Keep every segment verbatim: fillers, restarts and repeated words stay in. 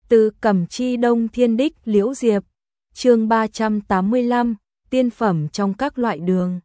Từ Cẩm Chi Đông Thiên Đích Liễu Diệp, chương ba trăm tám mươi lăm, tiên phẩm trong các loại đường.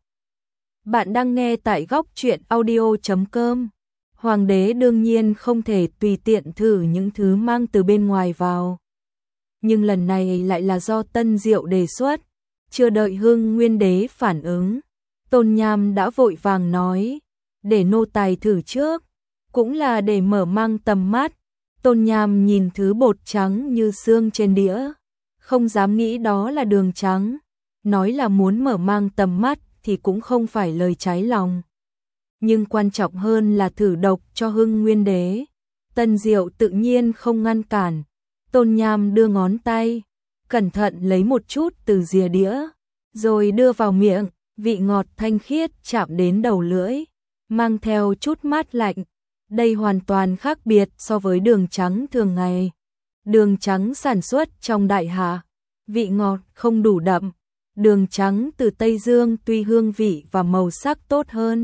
Bạn đang nghe tại góc truyện audio chấm com. Hoàng đế đương nhiên không thể tùy tiện thử những thứ mang từ bên ngoài vào. Nhưng lần này lại là do Tân Diệu đề xuất, chưa đợi Hưng Nguyên đế phản ứng, Tôn Nham đã vội vàng nói, để nô tài thử trước, cũng là để mở mang tầm mắt. Tôn Nham nhìn thứ bột trắng như xương trên đĩa, không dám nghĩ đó là đường trắng, nói là muốn mở mang tầm mắt thì cũng không phải lời trái lòng. Nhưng quan trọng hơn là thử độc cho Hưng Nguyên đế. Tân Diệu tự nhiên không ngăn cản, Tôn Nham đưa ngón tay, cẩn thận lấy một chút từ rìa đĩa, rồi đưa vào miệng, vị ngọt thanh khiết chạm đến đầu lưỡi, mang theo chút mát lạnh. Đây hoàn toàn khác biệt so với đường trắng thường ngày. Đường trắng sản xuất trong Đại Hạ, vị ngọt không đủ đậm. Đường trắng từ Tây Dương tuy hương vị và màu sắc tốt hơn,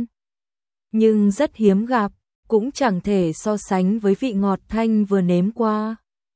nhưng rất hiếm gặp, cũng chẳng thể so sánh với vị ngọt thanh vừa nếm qua.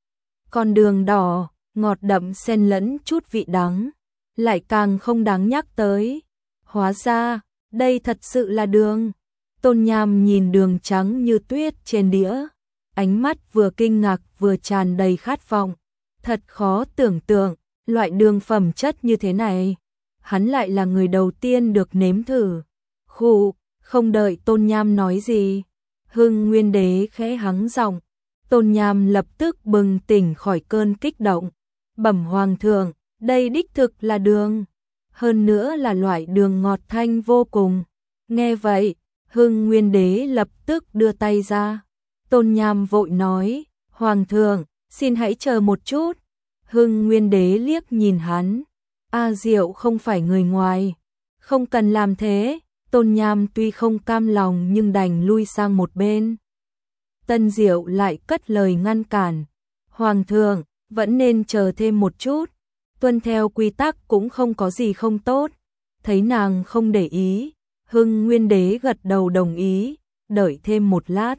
Còn đường đỏ, ngọt đậm xen lẫn chút vị đắng, lại càng không đáng nhắc tới. Hóa ra, đây thật sự là đường. Tôn Nham nhìn đường trắng như tuyết trên đĩa, ánh mắt vừa kinh ngạc vừa tràn đầy khát vọng. Thật khó tưởng tượng, loại đường phẩm chất như thế này, hắn lại là người đầu tiên được nếm thử. Khụ, không đợi Tôn Nham nói gì, Hưng Nguyên đế khẽ hắng giọng. Tôn Nham lập tức bừng tỉnh khỏi cơn kích động. Bẩm hoàng thượng, đây đích thực là đường, hơn nữa là loại đường ngọt thanh vô cùng. Nghe vậy, Hưng Nguyên đế lập tức đưa tay ra. Tôn Nham vội nói, hoàng thượng, xin hãy chờ một chút. Hưng Nguyên đế liếc nhìn hắn, A Diệu không phải người ngoài, không cần làm thế. Tôn Nham tuy không cam lòng nhưng đành lui sang một bên. Tân Diệu lại cất lời ngăn cản, hoàng thượng, vẫn nên chờ thêm một chút, tuân theo quy tắc cũng không có gì không tốt. Thấy nàng không để ý, Hưng Nguyên đế gật đầu đồng ý, đợi thêm một lát.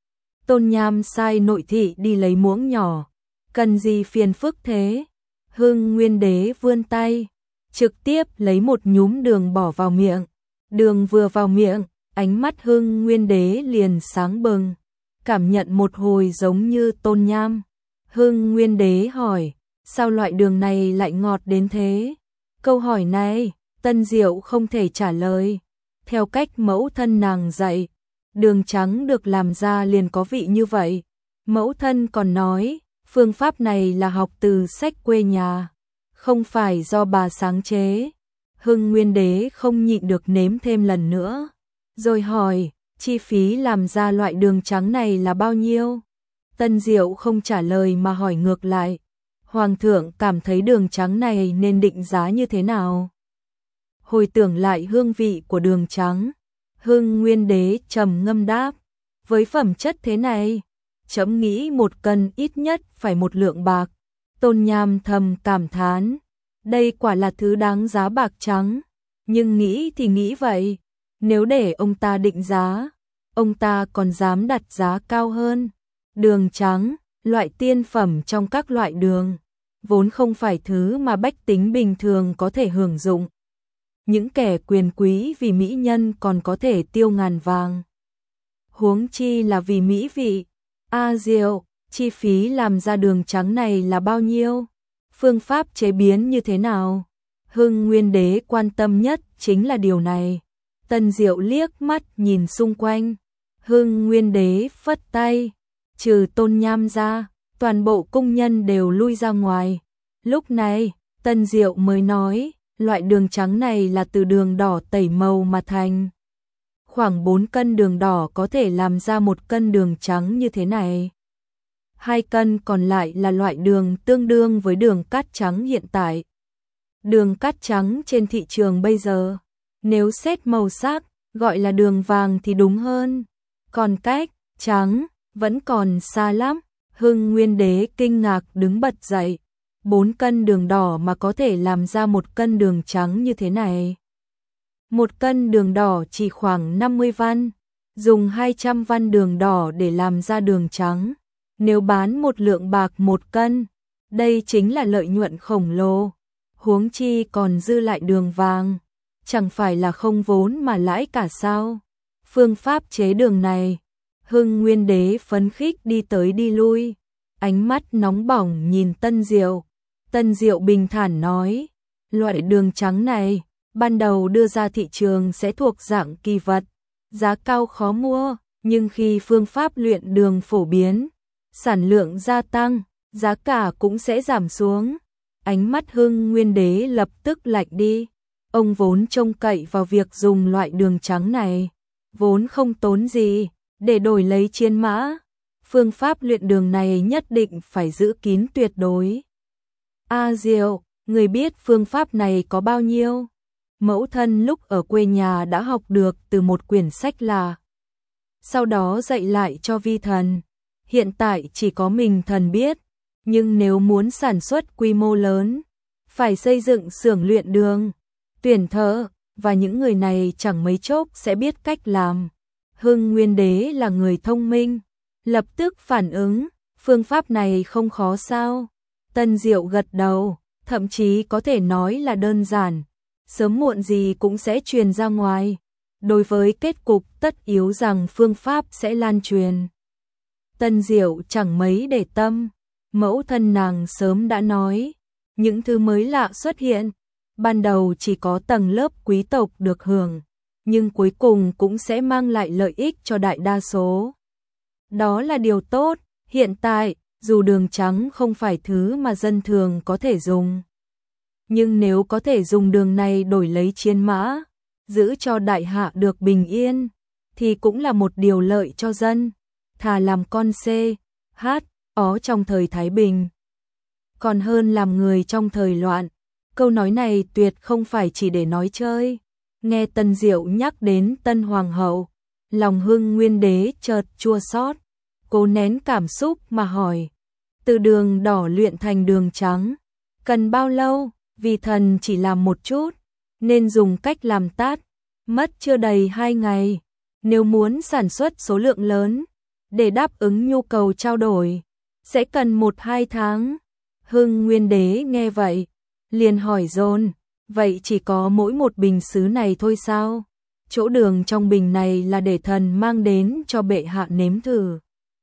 Tôn Nham sai nội thị đi lấy muỗng nhỏ, cần gì phiền phức thế? Hưng Nguyên đế vươn tay, trực tiếp lấy một nhúm đường bỏ vào miệng. Đường vừa vào miệng, ánh mắt Hưng Nguyên đế liền sáng bừng, cảm nhận một hồi giống như Tôn Nham. Hưng Nguyên đế hỏi, sao loại đường này lại ngọt đến thế? Câu hỏi này, Tân Diệu không thể trả lời. Theo cách mẫu thân nàng dạy, đường trắng được làm ra liền có vị như vậy. Mẫu thân còn nói, phương pháp này là học từ sách quê nhà, không phải do bà sáng chế. Hưng Nguyên đế không nhịn được nếm thêm lần nữa, rồi hỏi, chi phí làm ra loại đường trắng này là bao nhiêu? Tân Diệu không trả lời mà hỏi ngược lại, hoàng thượng cảm thấy đường trắng này nên định giá như thế nào? Hồi tưởng lại hương vị của đường trắng, Hưng Nguyên đế trầm ngâm đáp, với phẩm chất thế này, trẫm nghĩ một cân ít nhất phải một lượng bạc. Tôn Nham thầm cảm thán, đây quả là thứ đáng giá bạc trắng, nhưng nghĩ thì nghĩ vậy, nếu để ông ta định giá, ông ta còn dám đặt giá cao hơn. Đường trắng, loại tiên phẩm trong các loại đường, vốn không phải thứ mà bách tính bình thường có thể hưởng dụng. Những kẻ quyền quý vì mỹ nhân còn có thể tiêu ngàn vàng, huống chi là vì mỹ vị. A Diệu, chi phí làm ra đường trắng này là bao nhiêu? Phương pháp chế biến như thế nào? Hưng Nguyên đế quan tâm nhất chính là điều này. Tân Diệu liếc mắt nhìn xung quanh. Hưng Nguyên đế phất tay, trừ Tôn Nham ra, toàn bộ cung nhân đều lui ra ngoài. Lúc này, Tân Diệu mới nói, loại đường trắng này là từ đường đỏ tẩy màu mà thành. Khoảng bốn cân đường đỏ có thể làm ra một cân đường trắng như thế này. Hai cân còn lại là loại đường tương đương với đường cát trắng hiện tại. Đường cát trắng trên thị trường bây giờ, nếu xét màu sắc, gọi là đường vàng thì đúng hơn. Còn cách trắng, vẫn còn xa lắm. Hưng Nguyên đế kinh ngạc đứng bật dậy. Bốn cân đường đỏ mà có thể làm ra một cân đường trắng như thế này. Một cân đường đỏ chỉ khoảng năm mươi văn, dùng hai trăm văn đường đỏ để làm ra đường trắng. Nếu bán một lượng bạc một cân, đây chính là lợi nhuận khổng lồ. Huống chi còn dư lại đường vàng, chẳng phải là không vốn mà lãi cả sao? Phương pháp chế đường này, Hưng Nguyên Đế phấn khích đi tới đi lui, ánh mắt nóng bỏng nhìn Tân Diệu. Tân Diệu bình thản nói, loại đường trắng này, ban đầu đưa ra thị trường sẽ thuộc dạng kỳ vật, giá cao khó mua, nhưng khi phương pháp luyện đường phổ biến, sản lượng gia tăng, giá cả cũng sẽ giảm xuống. Ánh mắt Hưng Nguyên Đế lập tức lạnh đi, ông vốn trông cậy vào việc dùng loại đường trắng này, vốn không tốn gì, để đổi lấy chiến mã. Phương pháp luyện đường này nhất định phải giữ kín tuyệt đối. A Diệu, người biết phương pháp này có bao nhiêu? Mẫu thân lúc ở quê nhà đã học được từ một quyển sách là, sau đó dạy lại cho vi thần. Hiện tại chỉ có mình thần biết, nhưng nếu muốn sản xuất quy mô lớn, phải xây dựng xưởng luyện đường, tuyển thợ, và những người này chẳng mấy chốc sẽ biết cách làm. Hưng Nguyên Đế là người thông minh, lập tức phản ứng, phương pháp này không khó sao? Tân Diệu gật đầu, thậm chí có thể nói là đơn giản, sớm muộn gì cũng sẽ truyền ra ngoài. Đối với kết cục tất yếu rằng phương pháp sẽ lan truyền, Tân Diệu chẳng mấy để tâm. Mẫu thân nàng sớm đã nói, những thứ mới lạ xuất hiện, ban đầu chỉ có tầng lớp quý tộc được hưởng, nhưng cuối cùng cũng sẽ mang lại lợi ích cho đại đa số. Đó là điều tốt. Hiện tại, dù đường trắng không phải thứ mà dân thường có thể dùng, nhưng nếu có thể dùng đường này đổi lấy chiến mã, giữ cho đại hạ được bình yên, thì cũng là một điều lợi cho dân. Thà làm con xê, hát, ó trong thời Thái Bình, còn hơn làm người trong thời loạn. Câu nói này tuyệt không phải chỉ để nói chơi. Nghe Tân Diệu nhắc đến Tân Hoàng hậu, lòng Hưng Nguyên Đế chợt chua xót, cố nén cảm xúc mà hỏi, từ đường đỏ luyện thành đường trắng, cần bao lâu? Vì thần chỉ làm một chút, nên dùng cách làm tát, mất chưa đầy hai ngày. Nếu muốn sản xuất số lượng lớn, để đáp ứng nhu cầu trao đổi, sẽ cần một hai tháng. Hưng Nguyên Đế nghe vậy, liền hỏi dồn, vậy chỉ có mỗi một bình sứ này thôi sao? Chỗ đường trong bình này là để thần mang đến cho bệ hạ nếm thử.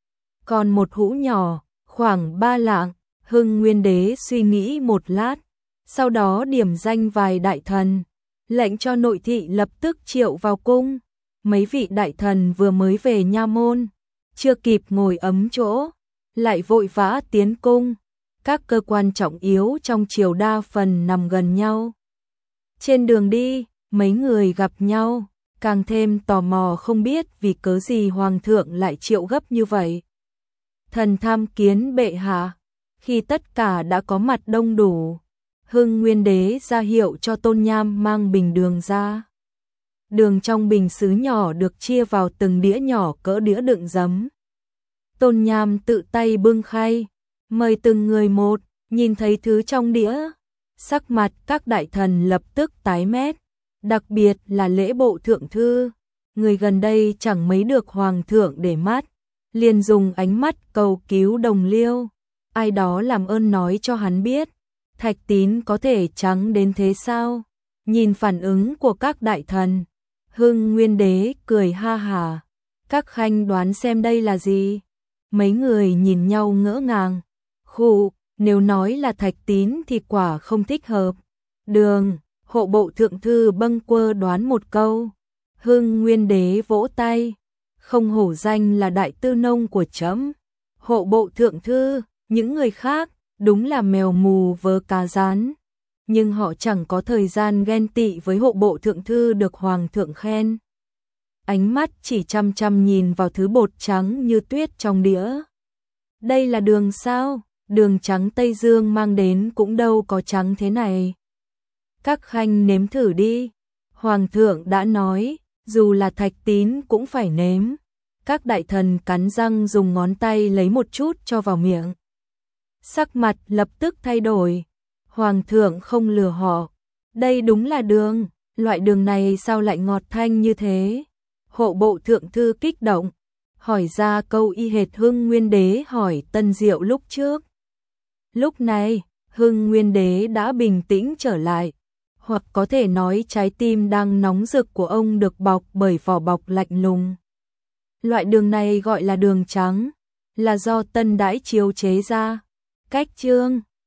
Còn một hũ nhỏ, khoảng ba lạng. Hưng Nguyên Đế suy nghĩ một lát, sau đó điểm danh vài đại thần, lệnh cho nội thị lập tức triệu vào cung. Mấy vị đại thần vừa mới về nha môn, chưa kịp ngồi ấm chỗ, lại vội vã tiến cung. Các cơ quan trọng yếu trong triều đa phần nằm gần nhau. Trên đường đi, mấy người gặp nhau, càng thêm tò mò không biết vì cớ gì hoàng thượng lại triệu gấp như vậy. Thần tham kiến bệ hạ. Khi tất cả đã có mặt đông đủ, Hưng Nguyên Đế ra hiệu cho Tôn Nham mang bình đường ra. Đường trong bình sứ nhỏ được chia vào từng đĩa nhỏ cỡ đĩa đựng giấm. Tôn Nham tự tay bưng khay, mời từng người một, nhìn thấy thứ trong đĩa, sắc mặt các đại thần lập tức tái mét, đặc biệt là lễ bộ thượng thư, người gần đây chẳng mấy được hoàng thượng để mắt, liền dùng ánh mắt cầu cứu đồng liêu, ai đó làm ơn nói cho hắn biết, Thạch Tín có thể trắng đến thế sao? Nhìn phản ứng của các đại thần, Hưng Nguyên Đế cười ha hà, các khanh đoán xem đây là gì? Mấy người nhìn nhau ngỡ ngàng. Khụ, nếu nói là Thạch Tín thì quả không thích hợp. Đường, hộ bộ thượng thư bâng quơ đoán một câu. Hưng Nguyên Đế vỗ tay, không hổ danh là đại tư nông của trẫm. Hộ bộ thượng thư, những người khác đúng là mèo mù vớ cá rán, nhưng họ chẳng có thời gian ghen tị với hộ bộ thượng thư được hoàng thượng khen. Ánh mắt chỉ chăm chăm nhìn vào thứ bột trắng như tuyết trong đĩa. Đây là đường sao? Đường trắng Tây Dương mang đến cũng đâu có trắng thế này. Các khanh nếm thử đi. Hoàng thượng đã nói, dù là Thạch Tín cũng phải nếm. Các đại thần cắn răng dùng ngón tay lấy một chút cho vào miệng. Sắc mặt lập tức thay đổi. Hoàng thượng không lừa họ. Đây đúng là đường. Loại đường này sao lại ngọt thanh như thế? Hộ bộ thượng thư kích động. hỏi ra câu y hệt Hưng Nguyên Đế hỏi Tân Diệu lúc trước. Lúc này, Hưng Nguyên Đế đã bình tĩnh trở lại, hoặc có thể nói trái tim đang nóng rực của ông được bọc bởi vỏ bọc lạnh lùng. Loại đường này gọi là đường trắng, là do Tân Đãi chiếu chế ra. Cách chương